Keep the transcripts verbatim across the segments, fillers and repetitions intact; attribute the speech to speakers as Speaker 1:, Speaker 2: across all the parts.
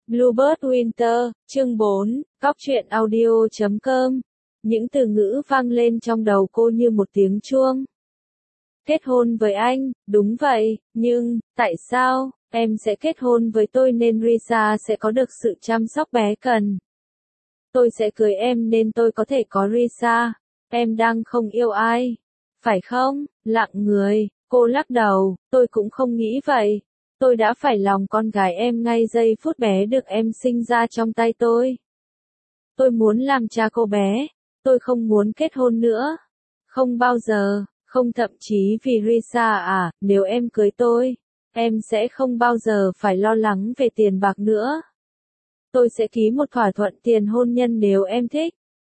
Speaker 1: Bluebird Winter, chương bốn, cóc truyện audio chấm com. Những từ ngữ vang lên trong đầu cô như một tiếng chuông. Kết hôn với anh, đúng vậy, nhưng, tại sao, em sẽ kết hôn với tôi nên Risa sẽ có được sự chăm sóc bé cần. Tôi sẽ cưới em nên tôi có thể có Risa. Em đang không yêu ai. Phải không? Lặng người, cô lắc đầu, tôi cũng không nghĩ vậy. Tôi đã phải lòng con gái em ngay giây phút bé được em sinh ra trong tay tôi. Tôi muốn làm cha cô bé. Tôi không muốn kết hôn nữa. Không bao giờ, không thậm chí vì Risa à, nếu em cưới tôi, em sẽ không bao giờ phải lo lắng về tiền bạc nữa. Tôi sẽ ký một thỏa thuận tiền hôn nhân nếu em thích.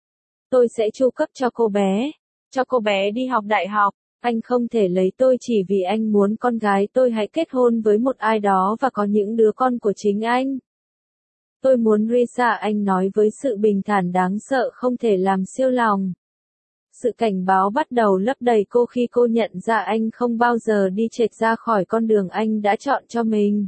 Speaker 1: Tôi sẽ chu cấp cho cô bé, cho cô bé đi học đại học. Anh không thể lấy tôi chỉ vì anh muốn con gái tôi hãy kết hôn với một ai đó và có những đứa con của chính anh. Tôi muốn Risa, anh nói với sự bình thản đáng sợ không thể làm siêu lòng. Sự cảnh báo bắt đầu lấp đầy cô khi cô nhận ra anh không bao giờ đi chệch ra khỏi con đường anh đã chọn cho mình.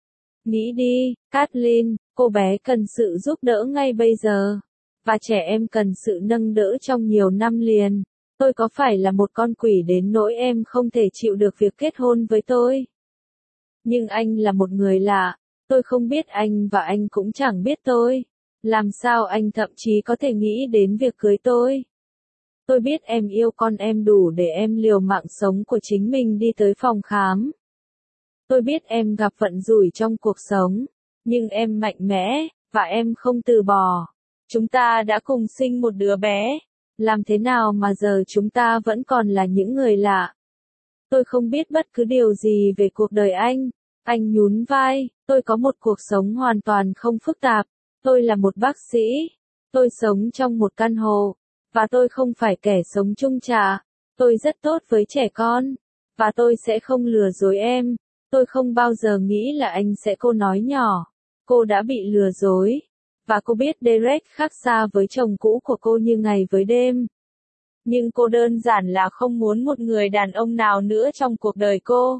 Speaker 1: Nghĩ đi, Kathleen, cô bé cần sự giúp đỡ ngay bây giờ. Và trẻ em cần sự nâng đỡ trong nhiều năm liền. Tôi có phải là một con quỷ đến nỗi em không thể chịu được việc kết hôn với tôi? Nhưng anh là một người lạ. Tôi không biết anh và anh cũng chẳng biết tôi. Làm sao anh thậm chí có thể nghĩ đến việc cưới tôi? Tôi biết em yêu con em đủ để em liều mạng sống của chính mình đi tới phòng khám. Tôi biết em gặp vận rủi trong cuộc sống. Nhưng em mạnh mẽ, và em không từ bỏ. Chúng ta đã cùng sinh một đứa bé. Làm thế nào mà giờ chúng ta vẫn còn là những người lạ? Tôi không biết bất cứ điều gì về cuộc đời anh. Anh nhún vai, tôi có một cuộc sống hoàn toàn không phức tạp. Tôi là một bác sĩ. Tôi sống trong một căn hộ. Và tôi không phải kẻ sống chung trà. Tôi rất tốt với trẻ con. Và tôi sẽ không lừa dối em. Tôi không bao giờ nghĩ là anh sẽ. Cô nói nhỏ. Cô đã bị lừa dối. Và cô biết Derek khác xa với chồng cũ của cô như ngày với đêm. Nhưng cô đơn giản là không muốn một người đàn ông nào nữa trong cuộc đời cô.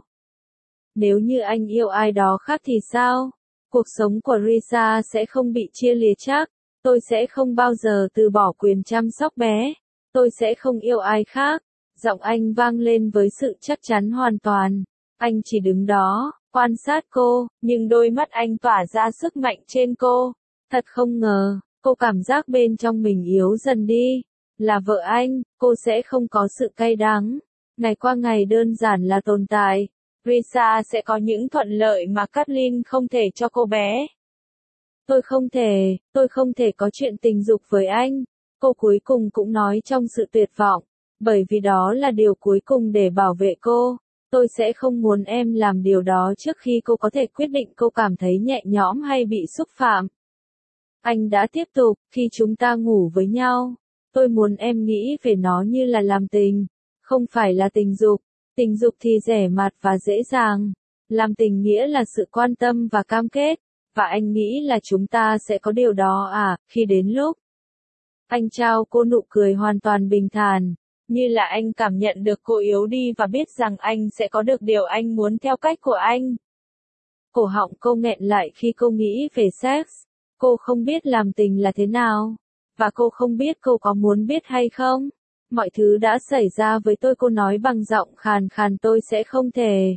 Speaker 1: Nếu như anh yêu ai đó khác thì sao? Cuộc sống của Risa sẽ không bị chia lìa chắc. Tôi sẽ không bao giờ từ bỏ quyền chăm sóc bé. Tôi sẽ không yêu ai khác. Giọng anh vang lên với sự chắc chắn hoàn toàn. Anh chỉ đứng đó, quan sát cô, nhưng đôi mắt anh tỏa ra sức mạnh trên cô. Thật không ngờ, cô cảm giác bên trong mình yếu dần đi. Là vợ anh, cô sẽ không có sự cay đắng. Ngày qua ngày đơn giản là tồn tại. Risa sẽ có những thuận lợi mà Kathleen không thể cho cô bé. Tôi không thể, tôi không thể có chuyện tình dục với anh. Cô cuối cùng cũng nói trong sự tuyệt vọng. Bởi vì đó là điều cuối cùng để bảo vệ cô. Tôi sẽ không muốn em làm điều đó trước khi cô có thể quyết định. Cô cảm thấy nhẹ nhõm hay bị xúc phạm. Anh đã tiếp tục, khi chúng ta ngủ với nhau. Tôi muốn em nghĩ về nó như là làm tình. Không phải là tình dục. Tình dục thì rẻ mạt và dễ dàng. Làm tình nghĩa là sự quan tâm và cam kết. Và anh nghĩ là chúng ta sẽ có điều đó à, khi đến lúc. Anh trao cô nụ cười hoàn toàn bình thản. Như là anh cảm nhận được cô yếu đi và biết rằng anh sẽ có được điều anh muốn theo cách của anh. Cổ họng cô nghẹn lại khi cô nghĩ về sex. Cô không biết làm tình là thế nào. Và cô không biết cô có muốn biết hay không. Mọi thứ đã xảy ra với tôi, cô nói bằng giọng khàn khàn, tôi sẽ không thể.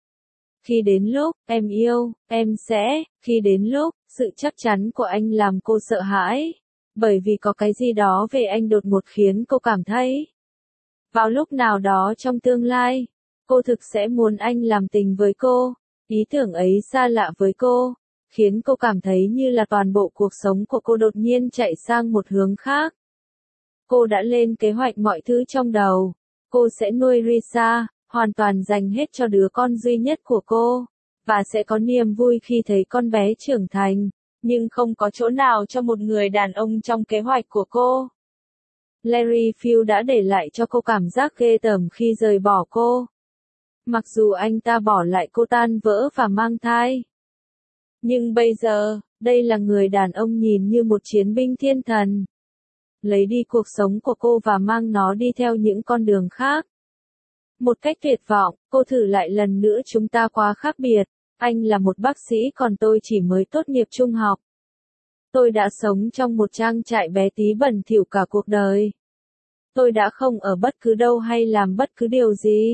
Speaker 1: Khi đến lúc, em yêu, em sẽ, khi đến lúc, sự chắc chắn của anh làm cô sợ hãi. Bởi vì có cái gì đó về anh đột ngột khiến cô cảm thấy. Vào lúc nào đó trong tương lai, cô thực sẽ muốn anh làm tình với cô. Ý tưởng ấy xa lạ với cô. Khiến cô cảm thấy như là toàn bộ cuộc sống của cô đột nhiên chạy sang một hướng khác. Cô đã lên kế hoạch mọi thứ trong đầu. Cô sẽ nuôi Risa, hoàn toàn dành hết cho đứa con duy nhất của cô. Và sẽ có niềm vui khi thấy con bé trưởng thành. Nhưng không có chỗ nào cho một người đàn ông trong kế hoạch của cô. Larry Field đã để lại cho cô cảm giác ghê tởm khi rời bỏ cô. Mặc dù anh ta bỏ lại cô tan vỡ và mang thai. Nhưng bây giờ, đây là người đàn ông nhìn như một chiến binh thiên thần. Lấy đi cuộc sống của cô và mang nó đi theo những con đường khác. Một cách tuyệt vọng, cô thử lại lần nữa, chúng ta quá khác biệt. Anh là một bác sĩ còn tôi chỉ mới tốt nghiệp trung học. Tôi đã sống trong một trang trại bé tí bẩn thỉu cả cuộc đời. Tôi đã không ở bất cứ đâu hay làm bất cứ điều gì.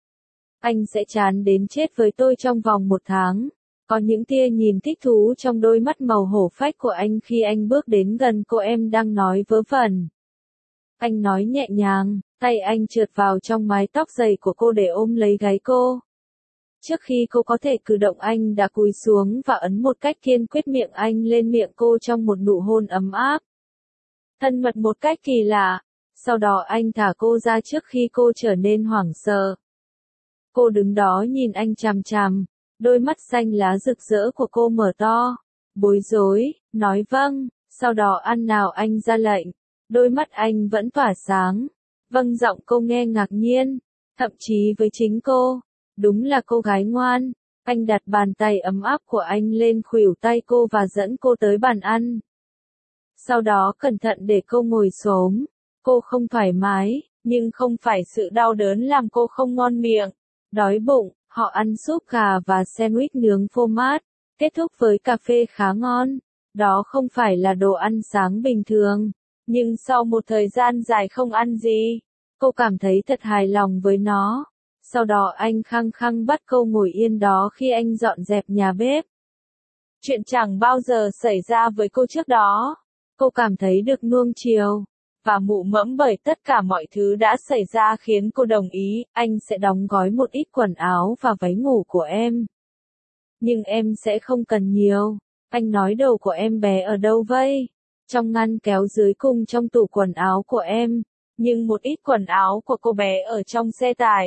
Speaker 1: Anh sẽ chán đến chết với tôi trong vòng một tháng. Có những tia nhìn thích thú trong đôi mắt màu hổ phách của anh khi anh bước đến gần cô em đang nói vớ vẩn. Anh nói nhẹ nhàng, tay anh trượt vào trong mái tóc dày của cô để ôm lấy gáy cô. Trước khi cô có thể cử động anh đã cúi xuống và ấn một cách kiên quyết miệng anh lên miệng cô trong một nụ hôn ấm áp. Thân mật một cách kỳ lạ, sau đó anh thả cô ra trước khi cô trở nên hoảng sợ. Cô đứng đó nhìn anh chằm chằm, đôi mắt xanh lá rực rỡ của cô mở to, bối rối, nói vâng, sau đó ăn nào anh ra lệnh, đôi mắt anh vẫn tỏa sáng. Vâng, giọng cô nghe ngạc nhiên, thậm chí với chính cô. Đúng là cô gái ngoan. Anh đặt bàn tay ấm áp của anh lên khuỷu tay cô và dẫn cô tới bàn ăn. Sau đó cẩn thận để cô ngồi xổm. Cô không thoải mái, nhưng không phải sự đau đớn làm cô không ngon miệng. Đói bụng, họ ăn súp gà và sandwich nướng phô mát, kết thúc với cà phê khá ngon. Đó không phải là đồ ăn sáng bình thường, nhưng sau một thời gian dài không ăn gì, cô cảm thấy thật hài lòng với nó. Sau đó anh khăng khăng bắt cô ngồi yên đó khi anh dọn dẹp nhà bếp. Chuyện chẳng bao giờ xảy ra với cô trước đó. Cô cảm thấy được nuông chiều và mụ mẫm bởi tất cả mọi thứ đã xảy ra khiến cô đồng ý, anh sẽ đóng gói một ít quần áo và váy ngủ của em. Nhưng em sẽ không cần nhiều. Anh nói đồ của em bé ở đâu vậy? Trong ngăn kéo dưới cùng trong tủ quần áo của em. Nhưng một ít quần áo của cô bé ở trong xe tải.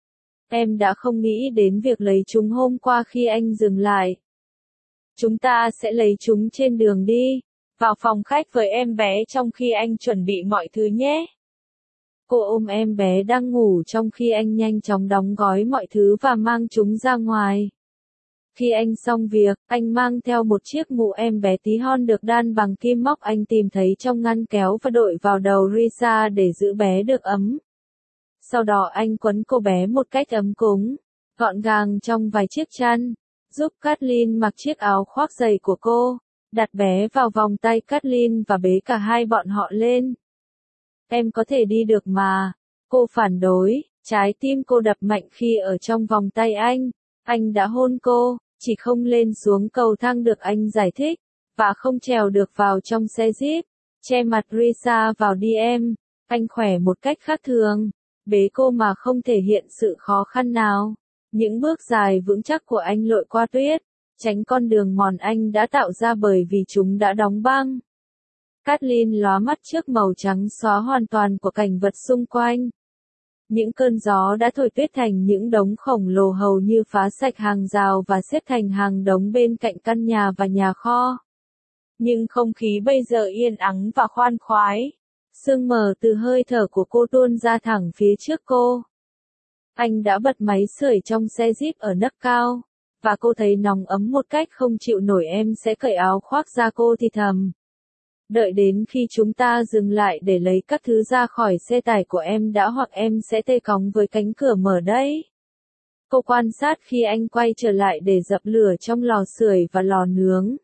Speaker 1: Em đã không nghĩ đến việc lấy chúng hôm qua khi anh dừng lại. Chúng ta sẽ lấy chúng trên đường đi, vào phòng khách với em bé trong khi anh chuẩn bị mọi thứ nhé. Cô ôm em bé đang ngủ trong khi anh nhanh chóng đóng gói mọi thứ và mang chúng ra ngoài. Khi anh xong việc, anh mang theo một chiếc mũ em bé tí hon được đan bằng kim móc anh tìm thấy trong ngăn kéo và đội vào đầu Risa để giữ bé được ấm. Sau đó anh quấn cô bé một cách ấm cúng, gọn gàng trong vài chiếc chăn, giúp Kathleen mặc chiếc áo khoác dày của cô, đặt bé vào vòng tay Kathleen và bế cả hai bọn họ lên. Em có thể đi được mà, cô phản đối, trái tim cô đập mạnh khi ở trong vòng tay anh. Anh đã hôn cô, chỉ không lên xuống cầu thang được anh giải thích, và không trèo được vào trong xe Jeep. Che mặt Risa vào đi em, anh khỏe một cách khác thường, bế cô mà không thể hiện sự khó khăn nào. Những bước dài vững chắc của anh lội qua tuyết, tránh con đường mòn anh đã tạo ra bởi vì chúng đã đóng băng. Kathleen lóa mắt trước màu trắng xóa hoàn toàn của cảnh vật xung quanh. Những cơn gió đã thổi tuyết thành những đống khổng lồ hầu như phá sạch hàng rào và xếp thành hàng đống bên cạnh căn nhà và nhà kho. Nhưng không khí bây giờ yên ắng và khoan khoái. Sương mờ từ hơi thở của cô tuôn ra thẳng phía trước cô. Anh đã bật máy sưởi trong xe Jeep ở nấc cao, và cô thấy nóng ấm một cách không chịu nổi. Em sẽ cởi áo khoác ra, cô thì thầm. Đợi đến khi chúng ta dừng lại để lấy các thứ ra khỏi xe tải của em đã, hoặc em sẽ tê cóng với cánh cửa mở đấy. Cô quan sát khi anh quay trở lại để dập lửa trong lò sưởi và lò nướng.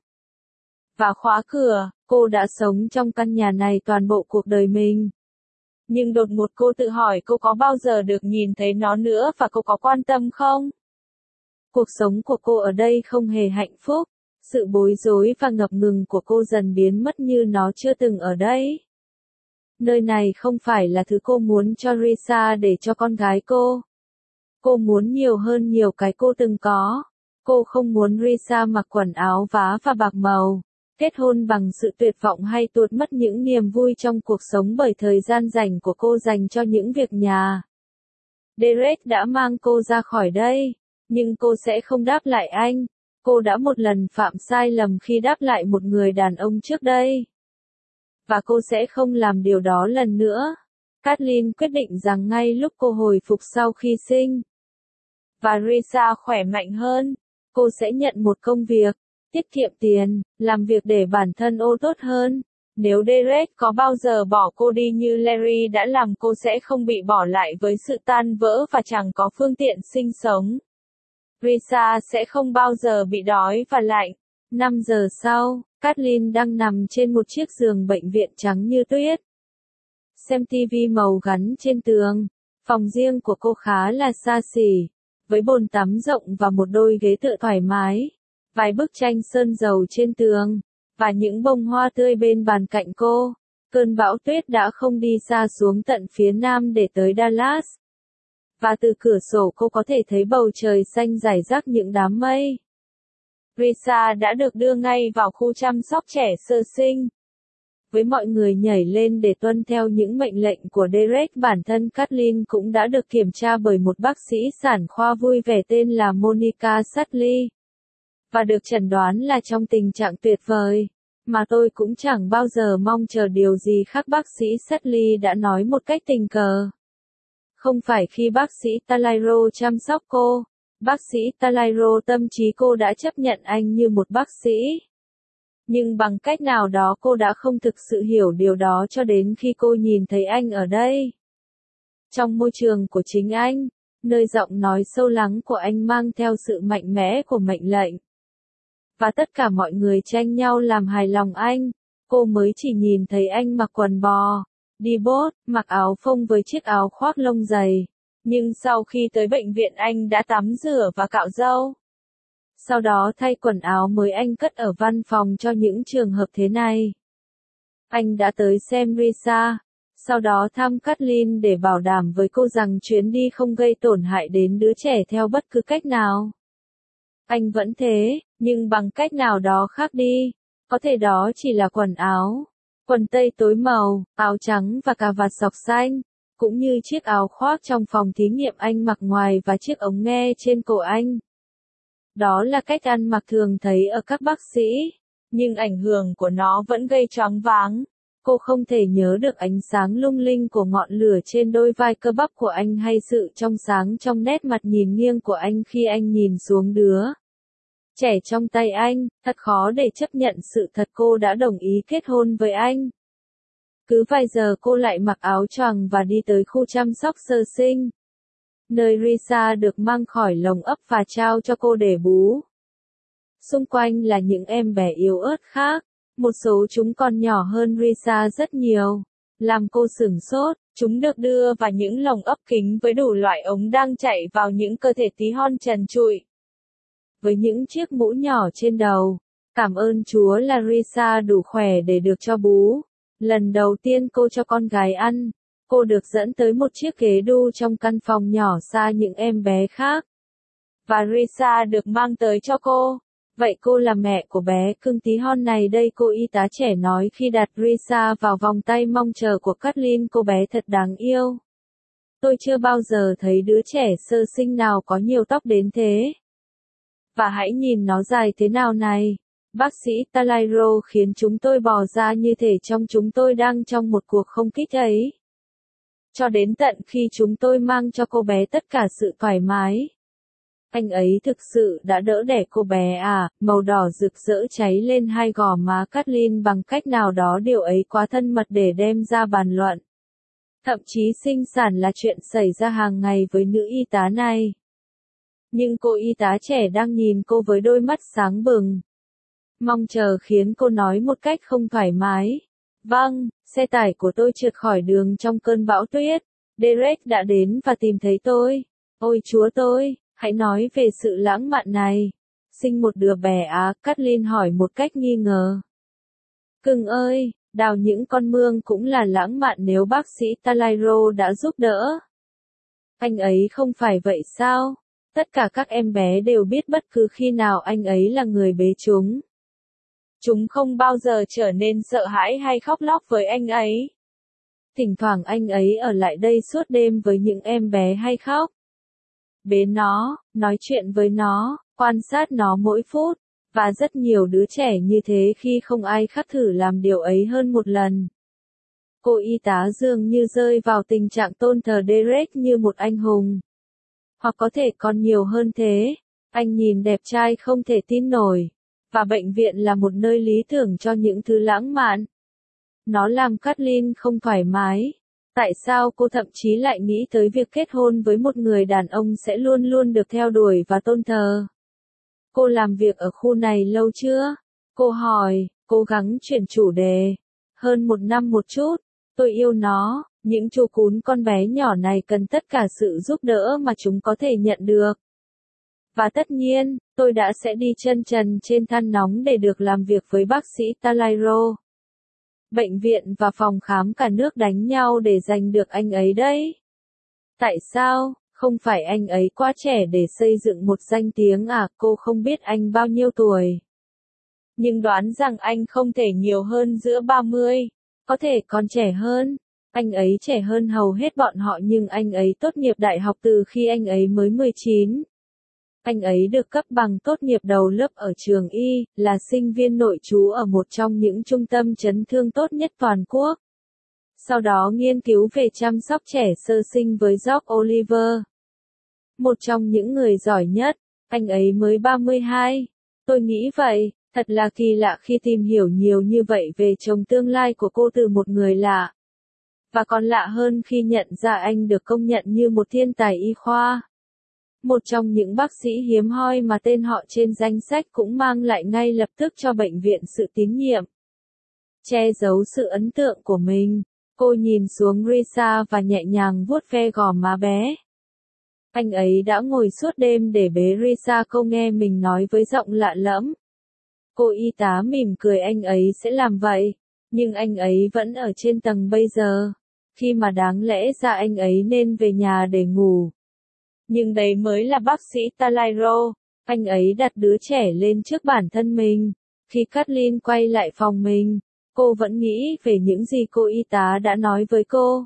Speaker 1: Và khóa cửa, cô đã sống trong căn nhà này toàn bộ cuộc đời mình. Nhưng đột ngột cô tự hỏi cô có bao giờ được nhìn thấy nó nữa và cô có quan tâm không? Cuộc sống của cô ở đây không hề hạnh phúc. Sự bối rối và ngập ngừng của cô dần biến mất như nó chưa từng ở đây. Nơi này không phải là thứ cô muốn cho Risa để cho con gái cô. Cô muốn nhiều hơn nhiều cái cô từng có. Cô không muốn Risa mặc quần áo vá và bạc màu, kết hôn bằng sự tuyệt vọng hay tuột mất những niềm vui trong cuộc sống bởi thời gian rảnh của cô dành cho những việc nhà. Derek đã mang cô ra khỏi đây, nhưng cô sẽ không đáp lại anh. Cô đã một lần phạm sai lầm khi đáp lại một người đàn ông trước đây. Và cô sẽ không làm điều đó lần nữa. Kathleen quyết định rằng ngay lúc cô hồi phục sau khi sinh, và Risa khỏe mạnh hơn, cô sẽ nhận một công việc, tiết kiệm tiền, làm việc để bản thân ô tốt hơn. Nếu Derek có bao giờ bỏ cô đi như Larry đã làm, cô sẽ không bị bỏ lại với sự tan vỡ và chẳng có phương tiện sinh sống. Risa sẽ không bao giờ bị đói và lạnh. năm giờ sau, Kathleen đang nằm trên một chiếc giường bệnh viện trắng như tuyết. Xem ti vi màu gắn trên tường. Phòng riêng của cô khá là xa xỉ, với bồn tắm rộng và một đôi ghế tựa thoải mái. Vài bức tranh sơn dầu trên tường, và những bông hoa tươi bên bàn cạnh cô. Cơn bão tuyết đã không đi xa xuống tận phía nam để tới Dallas. Và từ cửa sổ cô có thể thấy bầu trời xanh rải rác những đám mây. Risa đã được đưa ngay vào khu chăm sóc trẻ sơ sinh. Với mọi người nhảy lên để tuân theo những mệnh lệnh của Derek, bản thân Kathleen cũng đã được kiểm tra bởi một bác sĩ sản khoa vui vẻ tên là Monica Sutley. Và được chẩn đoán là trong tình trạng tuyệt vời, mà tôi cũng chẳng bao giờ mong chờ điều gì khác, bác sĩ Sutley đã nói một cách tình cờ. Không phải khi bác sĩ Talairo chăm sóc cô, bác sĩ Talairo tâm trí cô đã chấp nhận anh như một bác sĩ. Nhưng bằng cách nào đó cô đã không thực sự hiểu điều đó cho đến khi cô nhìn thấy anh ở đây. Trong môi trường của chính anh, nơi giọng nói sâu lắng của anh mang theo sự mạnh mẽ của mệnh lệnh. Và tất cả mọi người tranh nhau làm hài lòng anh, cô mới chỉ nhìn thấy anh mặc quần bò, đi bốt, mặc áo phông với chiếc áo khoác lông dày. Nhưng sau khi tới bệnh viện anh đã tắm rửa và cạo râu. Sau đó thay quần áo mới anh cất ở văn phòng cho những trường hợp thế này. Anh đã tới xem Risa, sau đó thăm Kathleen để bảo đảm với cô rằng chuyến đi không gây tổn hại đến đứa trẻ theo bất cứ cách nào. Anh vẫn thế, nhưng bằng cách nào đó khác đi. Có thể đó chỉ là quần áo, quần tây tối màu, áo trắng và cà vạt sọc xanh, cũng như chiếc áo khoác trong phòng thí nghiệm anh mặc ngoài và chiếc ống nghe trên cổ anh. Đó là cách ăn mặc thường thấy ở các bác sĩ, nhưng ảnh hưởng của nó vẫn gây choáng váng. Cô không thể nhớ được ánh sáng lung linh của ngọn lửa trên đôi vai cơ bắp của anh hay sự trong sáng trong nét mặt nhìn nghiêng của anh khi anh nhìn xuống đứa trẻ trong tay anh. Thật khó để chấp nhận sự thật cô đã đồng ý kết hôn với anh. Cứ vài giờ cô lại mặc áo choàng và đi tới khu chăm sóc sơ sinh, nơi Risa được mang khỏi lồng ấp và trao cho cô để bú. Xung quanh là những em bé yếu ớt khác, một số chúng còn nhỏ hơn Risa rất nhiều. Làm cô sửng sốt, chúng được đưa vào những lồng ấp kính với đủ loại ống đang chạy vào những cơ thể tí hon trần trụi. Với những chiếc mũ nhỏ trên đầu, cảm ơn Chúa là Risa đủ khỏe để được cho bú. Lần đầu tiên cô cho con gái ăn, cô được dẫn tới một chiếc ghế đu trong căn phòng nhỏ xa những em bé khác. Và Risa được mang tới cho cô. Vậy cô là mẹ của bé cưng tí hon này đây, cô y tá trẻ nói khi đặt Risa vào vòng tay mong chờ của Kathleen. Cô bé thật đáng yêu. Tôi chưa bao giờ thấy đứa trẻ sơ sinh nào có nhiều tóc đến thế. Và hãy nhìn nó dài thế nào này. Bác sĩ Talairo khiến chúng tôi bò ra như thể trong chúng tôi đang trong một cuộc không kích ấy. Cho đến tận khi chúng tôi mang cho cô bé tất cả sự thoải mái. Anh ấy thực sự đã đỡ đẻ cô bé à, màu đỏ rực rỡ cháy lên hai gò má Kathleen bằng cách nào đó, điều ấy quá thân mật để đem ra bàn luận. Thậm chí sinh sản là chuyện xảy ra hàng ngày với nữ y tá này. Nhưng cô y tá trẻ đang nhìn cô với đôi mắt sáng bừng. Mong chờ khiến cô nói một cách không thoải mái. Vâng, xe tải của tôi trượt khỏi đường trong cơn bão tuyết. Derek đã đến và tìm thấy tôi. Ôi Chúa tôi, hãy nói về sự lãng mạn này. Sinh một đứa bé á, Kathleen hỏi một cách nghi ngờ. Cưng ơi, đào những con mương cũng là lãng mạn nếu bác sĩ Talairo đã giúp đỡ. Anh ấy không phải vậy sao? Tất cả các em bé đều biết bất cứ khi nào anh ấy là người bế chúng. Chúng không bao giờ trở nên sợ hãi hay khóc lóc với anh ấy. Thỉnh thoảng anh ấy ở lại đây suốt đêm với những em bé hay khóc. Bế nó, nói chuyện với nó, quan sát nó mỗi phút. Và rất nhiều đứa trẻ như thế khi không ai khác thử làm điều ấy hơn một lần. Cô y tá dường như rơi vào tình trạng tôn thờ Derek như một anh hùng. Hoặc có thể còn nhiều hơn thế. Anh nhìn đẹp trai không thể tin nổi. Và bệnh viện là một nơi lý tưởng cho những thứ lãng mạn. Nó làm Kathleen không thoải mái. Tại sao cô thậm chí lại nghĩ tới việc kết hôn với một người đàn ông sẽ luôn luôn được theo đuổi và tôn thờ? Cô làm việc ở khu này lâu chưa? Cô hỏi, cố gắng chuyển chủ đề. Hơn một năm một chút, tôi yêu nó, những chú cún con bé nhỏ này cần tất cả sự giúp đỡ mà chúng có thể nhận được. Và tất nhiên, tôi đã sẽ đi chân trần trên than nóng để được làm việc với bác sĩ Talairo. Bệnh viện và phòng khám cả nước đánh nhau để giành được anh ấy đấy. Tại sao? Không phải anh ấy quá trẻ để xây dựng một danh tiếng à? Cô không biết anh bao nhiêu tuổi. Nhưng đoán rằng anh không thể nhiều hơn giữa ba mươi. Có thể còn trẻ hơn. Anh ấy trẻ hơn hầu hết bọn họ nhưng anh ấy tốt nghiệp đại học từ khi anh ấy mới mười chín. Anh ấy được cấp bằng tốt nghiệp đầu lớp ở trường Y, là sinh viên nội trú ở một trong những trung tâm chấn thương tốt nhất toàn quốc. Sau đó nghiên cứu về chăm sóc trẻ sơ sinh với George Oliver. Một trong những người giỏi nhất, anh ấy mới ba mươi hai. Tôi nghĩ vậy, thật là kỳ lạ khi tìm hiểu nhiều như vậy về chồng tương lai của cô từ một người lạ. Và còn lạ hơn khi nhận ra anh được công nhận như một thiên tài y khoa. Một trong những bác sĩ hiếm hoi mà tên họ trên danh sách cũng mang lại ngay lập tức cho bệnh viện sự tín nhiệm. Che giấu sự ấn tượng của mình, cô nhìn xuống Risa và nhẹ nhàng vuốt ve gò má bé. Anh ấy đã ngồi suốt đêm để bế Risa, cô nghe mình nói với giọng lạ lẫm. Cô y tá mỉm cười, anh ấy sẽ làm vậy, nhưng anh ấy vẫn ở trên tầng bây giờ, khi mà đáng lẽ ra anh ấy nên về nhà để ngủ. Nhưng đấy mới là bác sĩ Talairo. Anh ấy đặt đứa trẻ lên trước bản thân mình. Khi Kathleen quay lại phòng mình, cô vẫn nghĩ về những gì cô y tá đã nói với cô.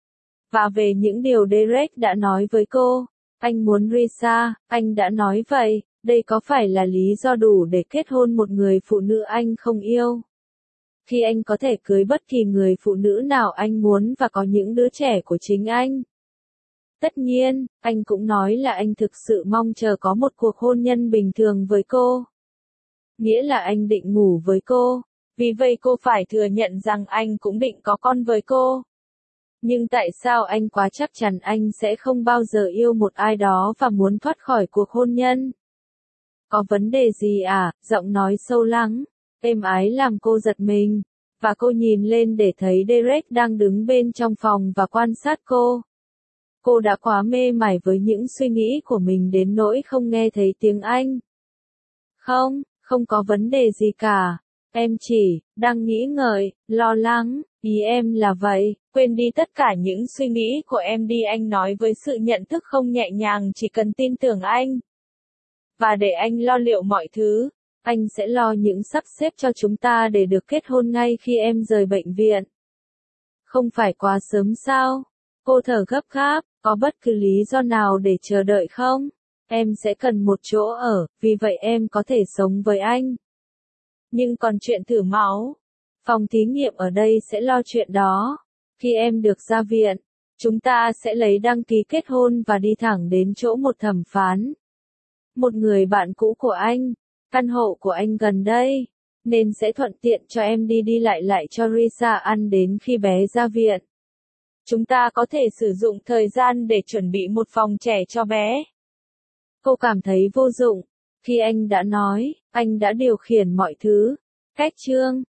Speaker 1: Và về những điều Derek đã nói với cô. Anh muốn Risa, anh đã nói vậy, đây có phải là lý do đủ để kết hôn một người phụ nữ anh không yêu? Khi anh có thể cưới bất kỳ người phụ nữ nào anh muốn và có những đứa trẻ của chính anh. Tất nhiên, anh cũng nói là anh thực sự mong chờ có một cuộc hôn nhân bình thường với cô. Nghĩa là anh định ngủ với cô, vì vậy cô phải thừa nhận rằng anh cũng định có con với cô. Nhưng tại sao anh quá chắc chắn anh sẽ không bao giờ yêu một ai đó và muốn thoát khỏi cuộc hôn nhân? Có vấn đề gì à? Giọng nói sâu lắng, êm ái làm cô giật mình, và cô nhìn lên để thấy Derek đang đứng bên trong phòng và quan sát cô. Cô đã quá mê mải với những suy nghĩ của mình đến nỗi không nghe thấy tiếng Anh. Không, không có vấn đề gì cả. Em chỉ, đang nghĩ ngợi, lo lắng, ý em là vậy, quên đi tất cả những suy nghĩ của em đi, anh nói với sự nhận thức không nhẹ nhàng, chỉ cần tin tưởng anh. Và để anh lo liệu mọi thứ, anh sẽ lo những sắp xếp cho chúng ta để được kết hôn ngay khi em rời bệnh viện. Không phải quá sớm sao? Cô thở gấp gáp, có bất cứ lý do nào để chờ đợi không? Em sẽ cần một chỗ ở, vì vậy em có thể sống với anh. Nhưng còn chuyện thử máu, phòng thí nghiệm ở đây sẽ lo chuyện đó. Khi em được ra viện, chúng ta sẽ lấy đăng ký kết hôn và đi thẳng đến chỗ một thẩm phán. Một người bạn cũ của anh, căn hộ của anh gần đây, nên sẽ thuận tiện cho em đi đi lại lại cho Risa ăn đến khi bé ra viện. Chúng ta có thể sử dụng thời gian để chuẩn bị một phòng trẻ cho bé. Cô cảm thấy vô dụng, khi anh đã nói, anh đã điều khiển mọi thứ. Cách chương